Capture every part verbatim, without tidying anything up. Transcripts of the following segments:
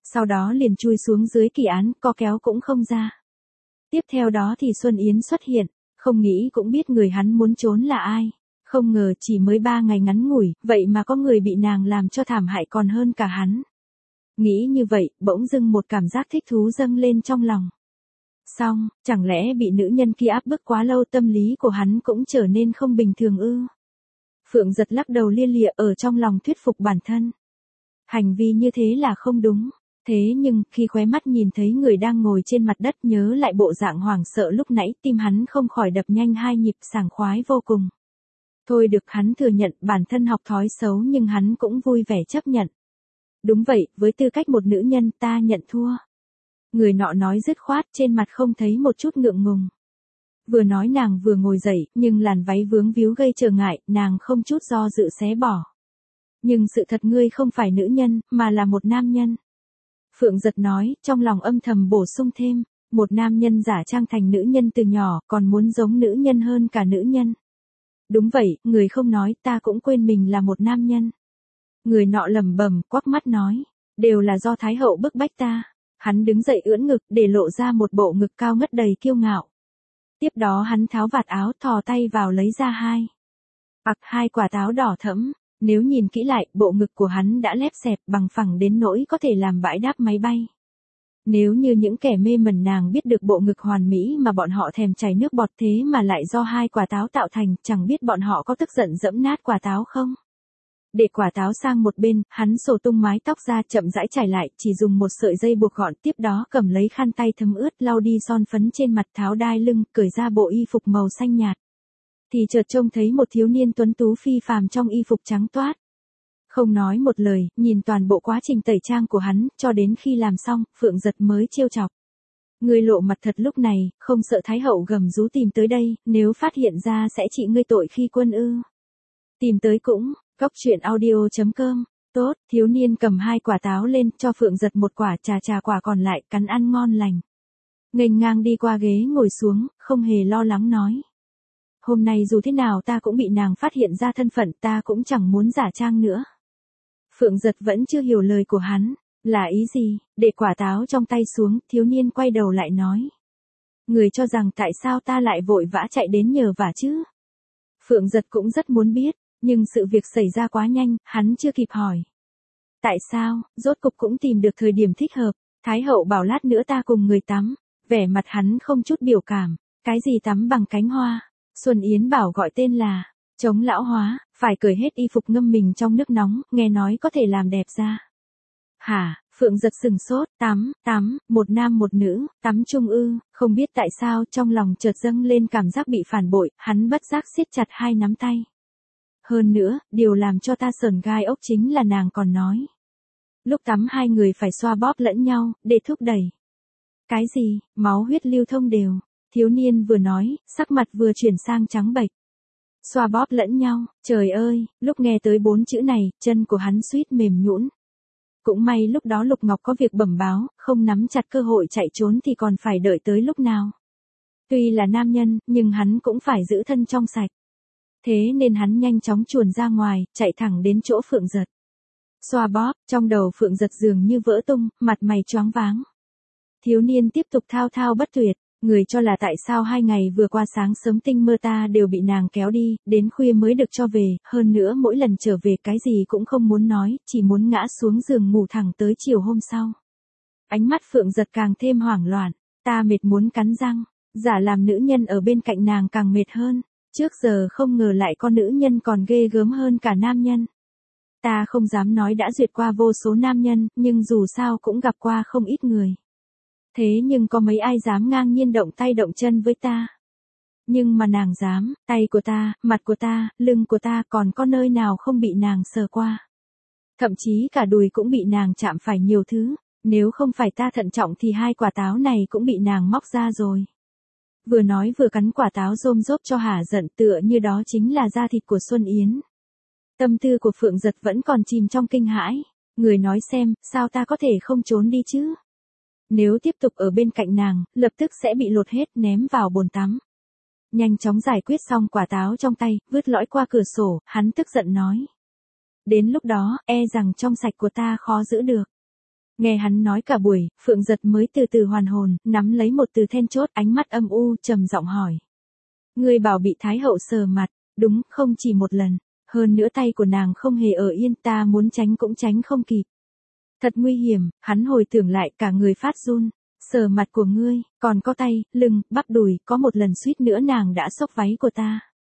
Sau đó liền chui xuống dưới kỳ án, co kéo cũng không ra. Tiếp theo đó thì Xuân Yến xuất hiện, không nghĩ cũng biết người hắn muốn trốn là ai. Không ngờ chỉ mới ba ngày ngắn ngủi, vậy mà có người bị nàng làm cho thảm hại còn hơn cả hắn. Nghĩ như vậy, bỗng dưng một cảm giác thích thú dâng lên trong lòng. Xong, chẳng lẽ bị nữ nhân kia áp bức quá lâu tâm lý của hắn cũng trở nên không bình thường ư? Phượng Giật lắc đầu lia lịa ở trong lòng thuyết phục bản thân. Hành vi như thế là không đúng. Thế nhưng, khi khóe mắt nhìn thấy người đang ngồi trên mặt đất nhớ lại bộ dạng hoảng sợ lúc nãy, tim hắn không khỏi đập nhanh hai nhịp, sảng khoái vô cùng. Thôi được, hắn thừa nhận bản thân học thói xấu nhưng hắn cũng vui vẻ chấp nhận. Đúng vậy, với tư cách một nữ nhân ta nhận thua. Người nọ nói dứt khoát, trên mặt không thấy một chút ngượng ngùng. Vừa nói nàng vừa ngồi dậy, nhưng làn váy vướng víu gây trở ngại, nàng không chút do dự xé bỏ. Nhưng sự thật ngươi không phải nữ nhân, mà là một nam nhân. Phượng Giật nói, trong lòng âm thầm bổ sung thêm, một nam nhân giả trang thành nữ nhân từ nhỏ, còn muốn giống nữ nhân hơn cả nữ nhân. Đúng vậy, người không nói, ta cũng quên mình là một nam nhân. Người nọ lẩm bẩm, quắc mắt nói, đều là do Thái hậu bức bách ta. Hắn đứng dậy ưỡn ngực, để lộ ra một bộ ngực cao ngất đầy kiêu ngạo. Tiếp đó hắn tháo vạt áo, thò tay vào lấy ra hai. Ặc, hai quả táo đỏ thẫm. Nếu nhìn kỹ lại, bộ ngực của hắn đã lép xẹp bằng phẳng đến nỗi có thể làm bãi đáp máy bay. Nếu như những kẻ mê mẩn nàng biết được bộ ngực hoàn mỹ mà bọn họ thèm chảy nước bọt thế mà lại do hai quả táo tạo thành, chẳng biết bọn họ có tức giận dẫm nát quả táo không? Để quả táo sang một bên, hắn xổ tung mái tóc ra chậm rãi trải lại, chỉ dùng một sợi dây buộc gọn, tiếp đó cầm lấy khăn tay thấm ướt lau đi son phấn trên mặt, tháo đai lưng, cởi ra bộ y phục màu xanh nhạt. Thì chợt trông thấy một thiếu niên tuấn tú phi phàm trong y phục trắng toát. Không nói một lời, nhìn toàn bộ quá trình tẩy trang của hắn, cho đến khi làm xong, Phượng Giật mới trêu chọc. Ngươi lộ mặt thật lúc này, không sợ Thái hậu gầm rú tìm tới đây, nếu phát hiện ra sẽ trị ngươi tội khi quân ư? Tìm tới cũng, cóc truyện audio chấm com. Tốt, thiếu niên cầm hai quả táo lên, cho Phượng Giật một quả, trà trà quả còn lại, cắn ăn ngon lành. Nghênh ngang đi qua ghế ngồi xuống, không hề lo lắng nói. Hôm nay dù thế nào ta cũng bị nàng phát hiện ra thân phận, ta cũng chẳng muốn giả trang nữa. Phượng Giật vẫn chưa hiểu lời của hắn, là ý gì, để quả táo trong tay xuống, thiếu niên quay đầu lại nói. Người cho rằng tại sao ta lại vội vã chạy đến nhờ vả chứ? Phượng Giật cũng rất muốn biết, nhưng sự việc xảy ra quá nhanh, hắn chưa kịp hỏi. Tại sao, rốt cục cũng tìm được thời điểm thích hợp, Thái hậu bảo lát nữa ta cùng người tắm, vẻ mặt hắn không chút biểu cảm, cái gì tắm bằng cánh hoa. Xuân Yến bảo gọi tên là chống lão hóa, phải cởi hết y phục ngâm mình trong nước nóng, nghe nói có thể làm đẹp da. Hả, Phượng Giật sừng sốt, tắm, tắm, một nam một nữ, tắm chung ư, không biết tại sao trong lòng chợt dâng lên cảm giác bị phản bội, hắn bất giác siết chặt hai nắm tay. Hơn nữa, điều làm cho ta sởn gai ốc chính là nàng còn nói. Lúc tắm hai người phải xoa bóp lẫn nhau, để thúc đẩy. Cái gì, máu huyết lưu thông đều. Thiếu niên vừa nói, sắc mặt vừa chuyển sang trắng bệch. Xoa bóp lẫn nhau, trời ơi, lúc nghe tới bốn chữ này, chân của hắn suýt mềm nhũn. Cũng may lúc đó Lục Ngọc có việc bẩm báo, không nắm chặt cơ hội chạy trốn thì còn phải đợi tới lúc nào. Tuy là nam nhân, nhưng hắn cũng phải giữ thân trong sạch. Thế nên hắn nhanh chóng chuồn ra ngoài, chạy thẳng đến chỗ Phượng Giật. Xoa bóp, trong đầu Phượng Giật dường như vỡ tung, mặt mày choáng váng. Thiếu niên tiếp tục thao thao bất tuyệt. Người cho là tại sao hai ngày vừa qua sáng sớm tinh mơ ta đều bị nàng kéo đi, đến khuya mới được cho về, hơn nữa mỗi lần trở về cái gì cũng không muốn nói, chỉ muốn ngã xuống giường ngủ thẳng tới chiều hôm sau. Ánh mắt Phượng Giật càng thêm hoảng loạn, ta mệt muốn cắn răng, giả làm nữ nhân ở bên cạnh nàng càng mệt hơn, trước giờ không ngờ lại con nữ nhân còn ghê gớm hơn cả nam nhân. Ta không dám nói đã duyệt qua vô số nam nhân, nhưng dù sao cũng gặp qua không ít người. Thế nhưng có mấy ai dám ngang nhiên động tay động chân với ta. Nhưng mà nàng dám, tay của ta, mặt của ta, lưng của ta còn có nơi nào không bị nàng sờ qua. Thậm chí cả đùi cũng bị nàng chạm phải nhiều thứ, nếu không phải ta thận trọng thì hai quả táo này cũng bị nàng móc ra rồi. Vừa nói vừa cắn quả táo rôm rốp cho hả giận, tựa như đó chính là da thịt của Xuân Yến. Tâm tư của Phượng Giật vẫn còn chìm trong kinh hãi, người nói xem, sao ta có thể không trốn đi chứ? Nếu tiếp tục ở bên cạnh nàng, lập tức sẽ bị lột hết ném vào bồn tắm. Nhanh chóng giải quyết xong quả táo trong tay, vứt lõi qua cửa sổ, hắn tức giận nói. Đến lúc đó, e rằng trong sạch của ta khó giữ được. Nghe hắn nói cả buổi, Phượng Giật mới từ từ hoàn hồn, nắm lấy một từ then chốt, ánh mắt âm u, trầm giọng hỏi. Ngươi bảo bị Thái hậu sờ mặt, đúng, không chỉ một lần, hơn nữa tay của nàng không hề ở yên, ta muốn tránh cũng tránh không kịp. Thật nguy hiểm, hắn hồi tưởng lại cả người phát run, sờ mặt của ngươi, còn có tay, lưng, bắp đùi, có một lần suýt nữa nàng đã xốc váy của ta.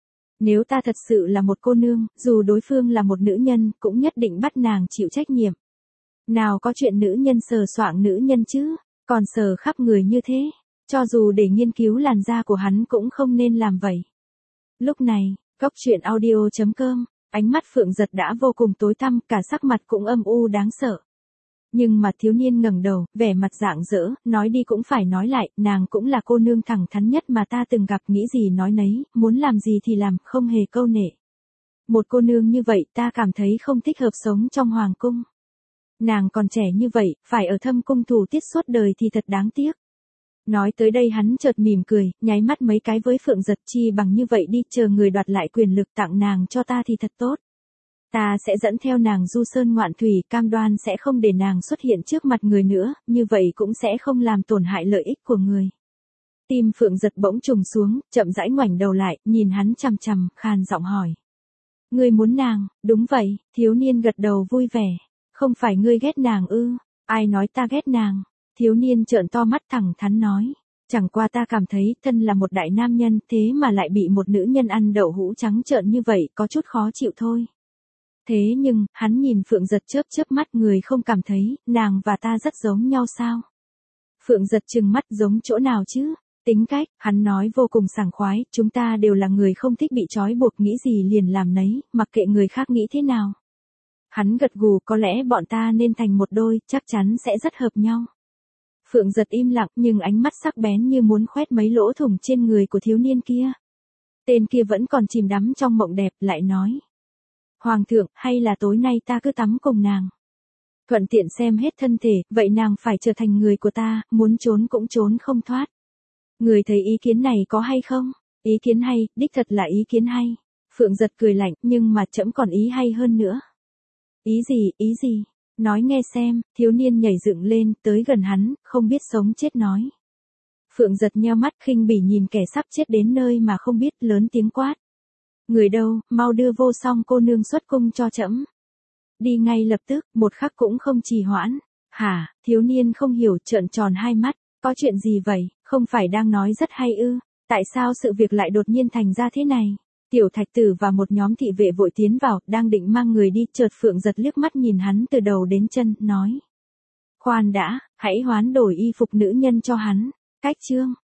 Nếu ta thật sự là một cô nương, dù đối phương là một nữ nhân, cũng nhất định bắt nàng chịu trách nhiệm. Nào có chuyện nữ nhân sờ soạng nữ nhân chứ, còn sờ khắp người như thế, cho dù để nghiên cứu làn da của hắn cũng không nên làm vậy. Lúc này, Góc Chuyện Audio chấm com, ánh mắt Phượng Giật đã vô cùng tối tăm, cả sắc mặt cũng âm u đáng sợ. Nhưng mà thiếu niên ngẩng đầu, vẻ mặt rạng rỡ, nói đi cũng phải nói lại, nàng cũng là cô nương thẳng thắn nhất mà ta từng gặp, nghĩ gì nói nấy, muốn làm gì thì làm, không hề câu nệ. Một cô nương như vậy ta cảm thấy không thích hợp sống trong hoàng cung. Nàng còn trẻ như vậy, phải ở thâm cung thủ tiết suốt đời thì thật đáng tiếc. Nói tới đây hắn chợt mỉm cười, nháy mắt mấy cái với Phượng Giật, chi bằng như vậy đi, chờ người đoạt lại quyền lực tặng nàng cho ta thì thật tốt. Ta sẽ dẫn theo nàng du sơn ngoạn thủy, cam đoan sẽ không để nàng xuất hiện trước mặt người nữa, như vậy cũng sẽ không làm tổn hại lợi ích của người. Tim Phượng Giật bỗng trùng xuống, chậm rãi ngoảnh đầu lại, nhìn hắn chằm chằm, khàn giọng hỏi. Ngươi muốn nàng, đúng vậy, thiếu niên gật đầu vui vẻ. Không phải ngươi ghét nàng ư, ai nói ta ghét nàng, thiếu niên trợn to mắt thẳng thắn nói. Chẳng qua ta cảm thấy thân là một đại nam nhân thế mà lại bị một nữ nhân ăn đậu hũ trắng trợn như vậy, có chút khó chịu thôi. Thế nhưng, hắn nhìn Phượng Giật chớp chớp mắt, người không cảm thấy, nàng và ta rất giống nhau sao? Phượng Giật trừng mắt, giống chỗ nào chứ? Tính cách, hắn nói vô cùng sảng khoái, chúng ta đều là người không thích bị trói buộc, nghĩ gì liền làm nấy, mặc kệ người khác nghĩ thế nào. Hắn gật gù, có lẽ bọn ta nên thành một đôi, chắc chắn sẽ rất hợp nhau. Phượng Giật im lặng, nhưng ánh mắt sắc bén như muốn khoét mấy lỗ thủng trên người của thiếu niên kia. Tên kia vẫn còn chìm đắm trong mộng đẹp, lại nói. Hoàng thượng, hay là tối nay ta cứ tắm cùng nàng. Thuận tiện xem hết thân thể, vậy nàng phải trở thành người của ta, muốn trốn cũng trốn không thoát. Người thấy ý kiến này có hay không? Ý kiến hay, đích thật là ý kiến hay. Phượng Giật cười lạnh, nhưng mà trẫm còn ý hay hơn nữa. Ý gì, ý gì? Nói nghe xem, thiếu niên nhảy dựng lên, tới gần hắn, không biết sống chết nói. Phượng Giật nheo mắt khinh bỉ nhìn kẻ sắp chết đến nơi mà không biết, lớn tiếng quát. Người đâu, mau đưa Vô Song cô nương xuất cung cho trẫm. Đi ngay lập tức, một khắc cũng không trì hoãn. Hả, thiếu niên không hiểu, trợn tròn hai mắt, có chuyện gì vậy, không phải đang nói rất hay ư, tại sao sự việc lại đột nhiên thành ra thế này? Tiểu Thạch Tử và một nhóm thị vệ vội tiến vào, đang định mang người đi, chợt Phượng Giật liếc mắt nhìn hắn từ đầu đến chân, nói. Khoan đã, hãy hoán đổi y phục nữ nhân cho hắn. Cách chương.